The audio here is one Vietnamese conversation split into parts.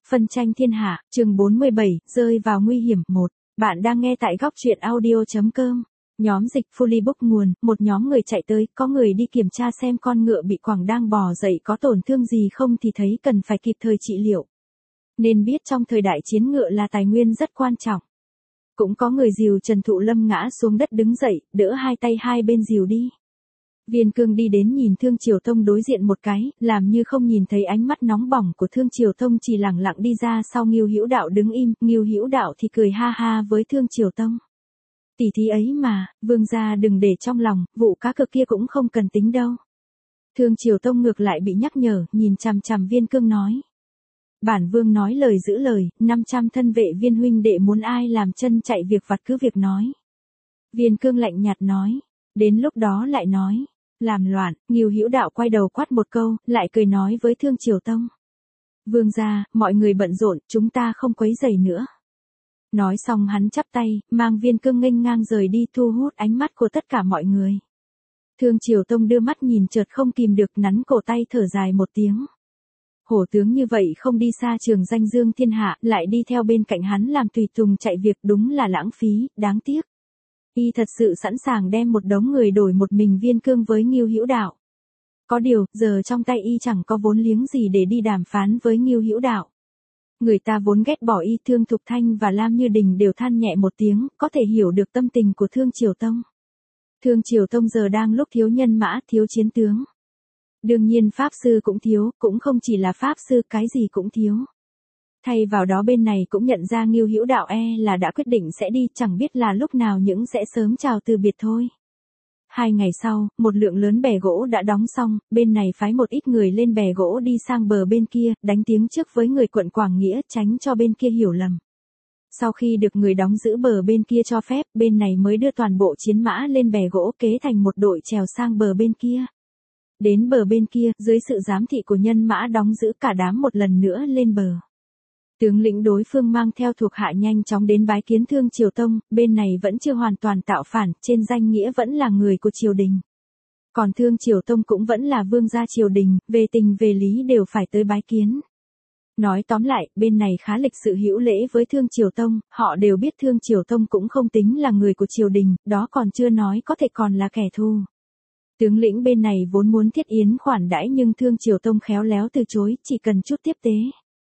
Phân tranh thiên hạ, chương 47, rơi vào nguy hiểm 1. Bạn đang nghe tại góc truyện audio.com. Nhóm dịch Fullybook nguồn, một nhóm người chạy tới, có người đi kiểm tra xem con ngựa bị quẳng đang bò dậy có tổn thương gì không thì thấy cần phải kịp thời trị liệu. Nên biết trong thời đại chiến ngựa là tài nguyên rất quan trọng. Cũng có người dìu Trần Thụ Lâm ngã xuống đất đứng dậy, đỡ hai tay hai bên dìu đi. Viên Cương đi đến nhìn Thương Triều Tông đối diện một cái, làm như không nhìn thấy ánh mắt nóng bỏng của Thương Triều Tông, chỉ lẳng lặng đi ra sau. Ngưu Hữu Đạo đứng im, Ngưu Hữu Đạo thì cười ha ha với Thương Triều Tông. Tỷ thí ấy mà, vương gia đừng để trong lòng, vụ cá cược kia cũng không cần tính đâu. Thương Triều Tông ngược lại bị nhắc nhở, nhìn chằm chằm Viên Cương nói. Bản vương nói lời giữ lời, 500 thân vệ Viên huynh đệ muốn ai làm chân chạy việc vặt cứ việc nói. Viên Cương lạnh nhạt nói, đến lúc đó lại nói. Làm loạn, Ngưu Hữu Đạo quay đầu quát một câu, lại cười nói với Thương Triều Tông. Vương gia, mọi người bận rộn, chúng ta không quấy rầy nữa. Nói xong hắn chắp tay, mang Viên Cương nghênh ngang rời đi, thu hút ánh mắt của tất cả mọi người. Thương Triều Tông đưa mắt nhìn chợt không kìm được, nắn cổ tay thở dài một tiếng. Hổ tướng như vậy không đi xa trường danh dương thiên hạ, lại đi theo bên cạnh hắn làm tùy tùng chạy việc, đúng là lãng phí, đáng tiếc. Y thật sự sẵn sàng đem một đống người đổi một mình Viên Cương với Ngưu Hữu Đạo. Có điều, giờ trong tay Y chẳng có vốn liếng gì để đi đàm phán với Ngưu Hữu Đạo. Người ta vốn ghét bỏ Y. Thương Thục Thanh và Lam Như Đình đều than nhẹ một tiếng, có thể hiểu được tâm tình của Thương Triều Tông. Thương Triều Tông giờ đang lúc thiếu nhân mã, thiếu chiến tướng. Đương nhiên pháp sư cũng thiếu, cũng không chỉ là pháp sư, cái gì cũng thiếu. Thay vào đó bên này cũng nhận ra Ngưu Hữu Đạo là đã quyết định sẽ đi, chẳng biết là lúc nào những sẽ sớm chào từ biệt thôi. 2 ngày sau, một lượng lớn bè gỗ đã đóng xong, bên này phái một ít người lên bè gỗ đi sang bờ bên kia, đánh tiếng trước với người quận Quảng Nghĩa, tránh cho bên kia hiểu lầm. Sau khi được người đóng giữ bờ bên kia cho phép, bên này mới đưa toàn bộ chiến mã lên bè gỗ kế thành một đội trèo sang bờ bên kia. Đến bờ bên kia, dưới sự giám thị của nhân mã đóng giữ, cả đám một lần nữa lên bờ. Tướng lĩnh đối phương mang theo thuộc hạ nhanh chóng đến bái kiến Thương Triều Tông, bên này vẫn chưa hoàn toàn tạo phản, trên danh nghĩa vẫn là người của triều đình. Còn Thương Triều Tông cũng vẫn là vương gia triều đình, về tình về lý đều phải tới bái kiến. Nói tóm lại, bên này khá lịch sự hữu lễ với Thương Triều Tông, họ đều biết Thương Triều Tông cũng không tính là người của triều đình, đó còn chưa nói có thể còn là kẻ thù. Tướng lĩnh bên này vốn muốn thiết yến khoản đãi nhưng Thương Triều Tông khéo léo từ chối, chỉ cần chút tiếp tế.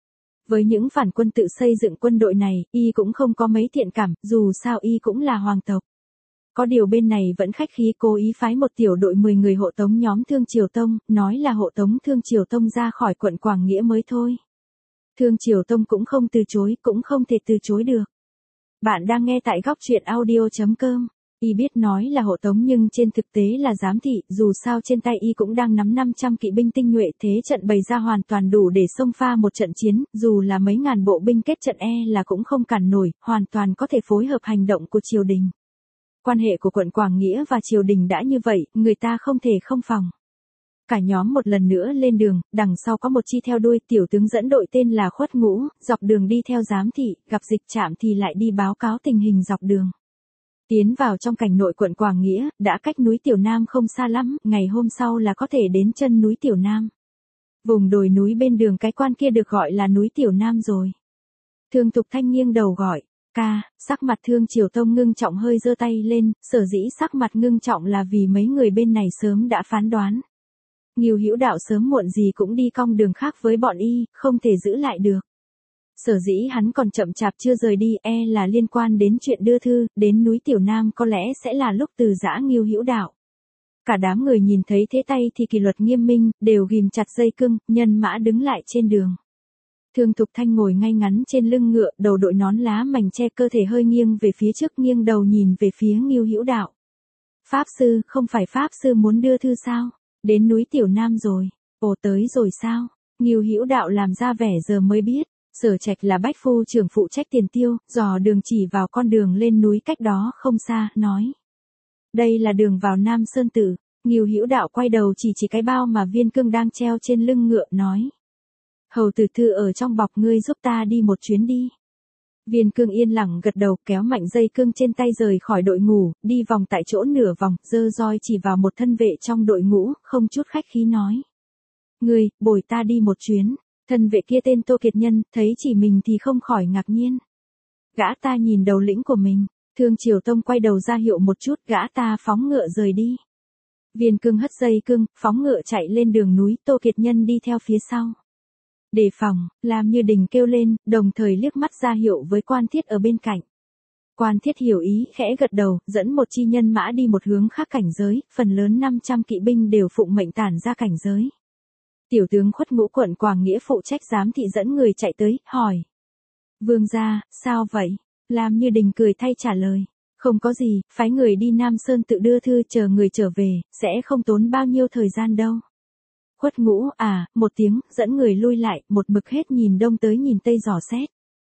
Với những phản quân tự xây dựng quân đội này, Y cũng không có mấy thiện cảm, dù sao Y cũng là hoàng tộc. Có điều bên này vẫn khách khí, cố ý phái một tiểu đội 10 người hộ tống nhóm Thương Triều Tông, nói là hộ tống Thương Triều Tông ra khỏi quận Quảng Nghĩa mới thôi. Thương Triều Tông cũng không từ chối, cũng không thể từ chối được. Bạn đang nghe tại góc truyện audio.com. Y biết nói là hộ tống nhưng trên thực tế là giám thị, dù sao trên tay Y cũng đang nắm 500 kỵ binh tinh nhuệ, thế trận bày ra hoàn toàn đủ để xông pha một trận chiến, dù là mấy ngàn bộ binh kết trận là cũng không cản nổi, hoàn toàn có thể phối hợp hành động của triều đình. Quan hệ của quận Quảng Nghĩa và triều đình đã như vậy, người ta không thể không phòng. Cả nhóm một lần nữa lên đường, đằng sau có một chi theo đuôi, tiểu tướng dẫn đội tên là Khuất Ngũ, dọc đường đi theo giám thị, gặp dịch trạm thì lại đi báo cáo tình hình dọc đường. Tiến vào trong cảnh nội quận Quảng Nghĩa, đã cách núi Tiểu Nam không xa lắm, ngày hôm sau là có thể đến chân núi Tiểu Nam. Vùng đồi núi bên đường cái quan kia được gọi là núi Tiểu Nam rồi. Thương Thục Thanh nghiêng đầu gọi, ca, sắc mặt Thương Triều Tông ngưng trọng hơi giơ tay lên, sở dĩ sắc mặt ngưng trọng là vì mấy người bên này sớm đã phán đoán. Ngưu Hữu Đạo sớm muộn gì cũng đi cong đường khác với bọn Y, không thể giữ lại được. Sở dĩ hắn còn chậm chạp chưa rời đi, là liên quan đến chuyện đưa thư, đến núi Tiểu Nam có lẽ sẽ là lúc từ giã Ngưu Hữu Đạo. Cả đám người nhìn thấy thế tay thì kỷ luật nghiêm minh, đều ghim chặt dây cương, nhân mã đứng lại trên đường. Thương Thục Thanh ngồi ngay ngắn trên lưng ngựa, đầu đội nón lá mảnh che cơ thể hơi nghiêng về phía trước, nghiêng đầu nhìn về phía Ngưu Hữu Đạo. Pháp sư, không phải Pháp sư muốn đưa thư sao? Đến núi Tiểu Nam rồi. Ồ, tới rồi sao? Ngưu Hữu Đạo làm ra vẻ giờ mới biết. Sở Trạch là bách phu trưởng phụ trách tiền tiêu, dò đường chỉ vào con đường lên núi cách đó không xa, nói. Đây là đường vào Nam Sơn Tử. Ngưu Hữu Đạo quay đầu chỉ cái bao mà Viên Cương đang treo trên lưng ngựa, nói. Hầu tử thư ở trong bọc, ngươi giúp ta đi một chuyến đi. Viên Cương yên lặng gật đầu, kéo mạnh dây cương trên tay rời khỏi đội ngũ, đi vòng tại chỗ nửa vòng, giơ roi chỉ vào một thân vệ trong đội ngũ, không chút khách khí nói. Ngươi, bồi ta đi một chuyến. Thân vệ kia tên Tô Kiệt Nhân, thấy chỉ mình thì không khỏi ngạc nhiên. Gã ta nhìn đầu lĩnh của mình, Thương Triều Tông quay đầu ra hiệu một chút, gã ta phóng ngựa rời đi. Viên Cương hất dây cương, phóng ngựa chạy lên đường núi, Tô Kiệt Nhân đi theo phía sau. Đề phòng, Lam Như Đình kêu lên, đồng thời liếc mắt ra hiệu với Quan Thiết ở bên cạnh. Quan Thiết hiểu ý, khẽ gật đầu, dẫn một chi nhân mã đi một hướng khác cảnh giới, phần lớn 500 kỵ binh đều phụng mệnh tản ra cảnh giới. Tiểu tướng Khuất Ngũ quận Quảng Nghĩa phụ trách giám thị dẫn người chạy tới, hỏi. Vương gia, sao vậy? Lam Như Đình cười thay trả lời. Không có gì, phái người đi Nam Sơn tự đưa thư, chờ người trở về, sẽ không tốn bao nhiêu thời gian đâu. Khuất Ngũ, một tiếng, dẫn người lui lại, một mực hết nhìn đông tới nhìn tây dò xét.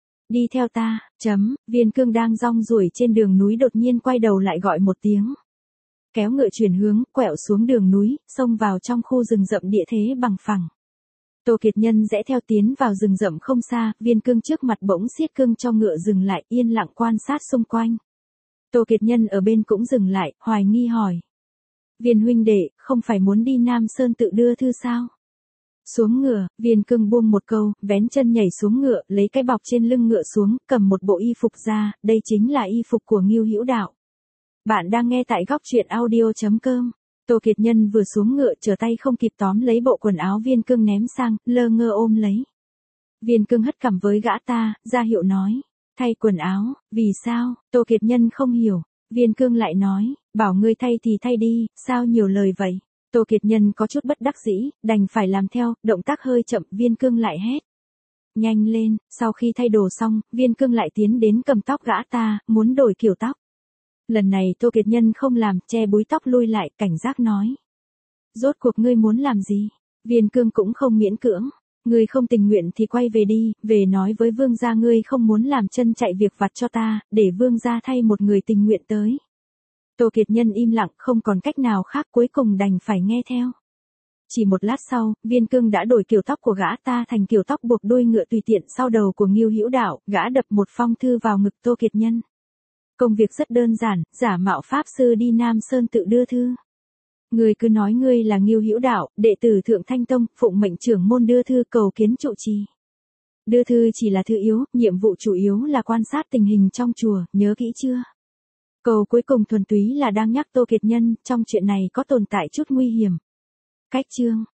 Đi theo ta, Viên Cương đang rong ruổi trên đường núi đột nhiên quay đầu lại gọi một tiếng. Kéo ngựa chuyển hướng, quẹo xuống đường núi, xông vào trong khu rừng rậm địa thế bằng phẳng. Tô Kiệt Nhân rẽ theo tiến vào rừng rậm không xa, Viên Cương trước mặt bỗng siết cương cho ngựa dừng lại, yên lặng quan sát xung quanh. Tô Kiệt Nhân ở bên cũng dừng lại, hoài nghi hỏi. Viên huynh đệ, không phải muốn đi Nam Sơn tự đưa thư sao? Xuống ngựa, Viên Cương buông một câu, vén chân nhảy xuống ngựa, lấy cái bọc trên lưng ngựa xuống, cầm một bộ y phục ra, đây chính là y phục của Ngưu Hữu Đạo. Bạn đang nghe tại góc truyện audio.com. Tô Kiệt Nhân vừa xuống ngựa, trở tay không kịp tóm lấy bộ quần áo Viên Cương ném sang, lơ ngơ ôm lấy. Viên Cương hất cằm với gã ta, ra hiệu nói. Thay quần áo, vì sao? Tô Kiệt Nhân không hiểu. Viên Cương lại nói, bảo ngươi thay thì thay đi, sao nhiều lời vậy? Tô Kiệt Nhân có chút bất đắc dĩ, đành phải làm theo, động tác hơi chậm, Viên Cương lại hét. Nhanh lên, sau khi thay đồ xong, Viên Cương lại tiến đến cầm tóc gã ta, muốn đổi kiểu tóc. Lần này Tô Kiệt Nhân không làm, che búi tóc lui lại, cảnh giác nói. Rốt cuộc ngươi muốn làm gì? Viên Cương cũng không miễn cưỡng. Ngươi không tình nguyện thì quay về đi, về nói với vương gia ngươi không muốn làm chân chạy việc vặt cho ta, để vương gia thay một người tình nguyện tới. Tô Kiệt Nhân im lặng, không còn cách nào khác, cuối cùng đành phải nghe theo. Chỉ một lát sau, Viên Cương đã đổi kiểu tóc của gã ta thành kiểu tóc buộc đuôi ngựa tùy tiện sau đầu của Ngưu Hữu Đạo, gã đập một phong thư vào ngực Tô Kiệt Nhân. Công việc rất đơn giản, giả mạo pháp sư đi Nam Sơn tự đưa thư. Ngươi cứ nói ngươi là Ngưu Hữu Đạo, đệ tử Thượng Thanh Tông, phụng mệnh trưởng môn đưa thư cầu kiến trụ trì. Đưa thư chỉ là thư yếu, nhiệm vụ chủ yếu là quan sát tình hình trong chùa, nhớ kỹ chưa? Câu cuối cùng thuần túy là đang nhắc Tô Kiệt Nhân, trong chuyện này có tồn tại chút nguy hiểm. Cách chương,